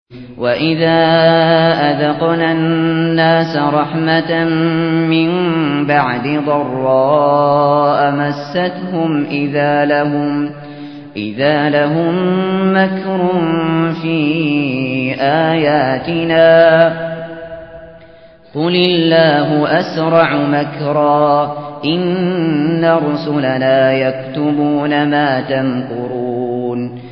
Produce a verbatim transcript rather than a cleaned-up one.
وَإِذَا أَذَقْنَا النَّاسَ رَحْمَةً مِّن بَعْدِ ضَرَّاءَ مَسَّتْهُمْ إِذَا لَهُمْ إِذَا لَهُم مَّكْرٌ فِي آيَاتِنَا قُلِ اللَّهُ أَسْرَعُ مَكْرًا إِنَّ رُسُلَنَا يَكْتُبُونَ مَا تَمْكُرُونَ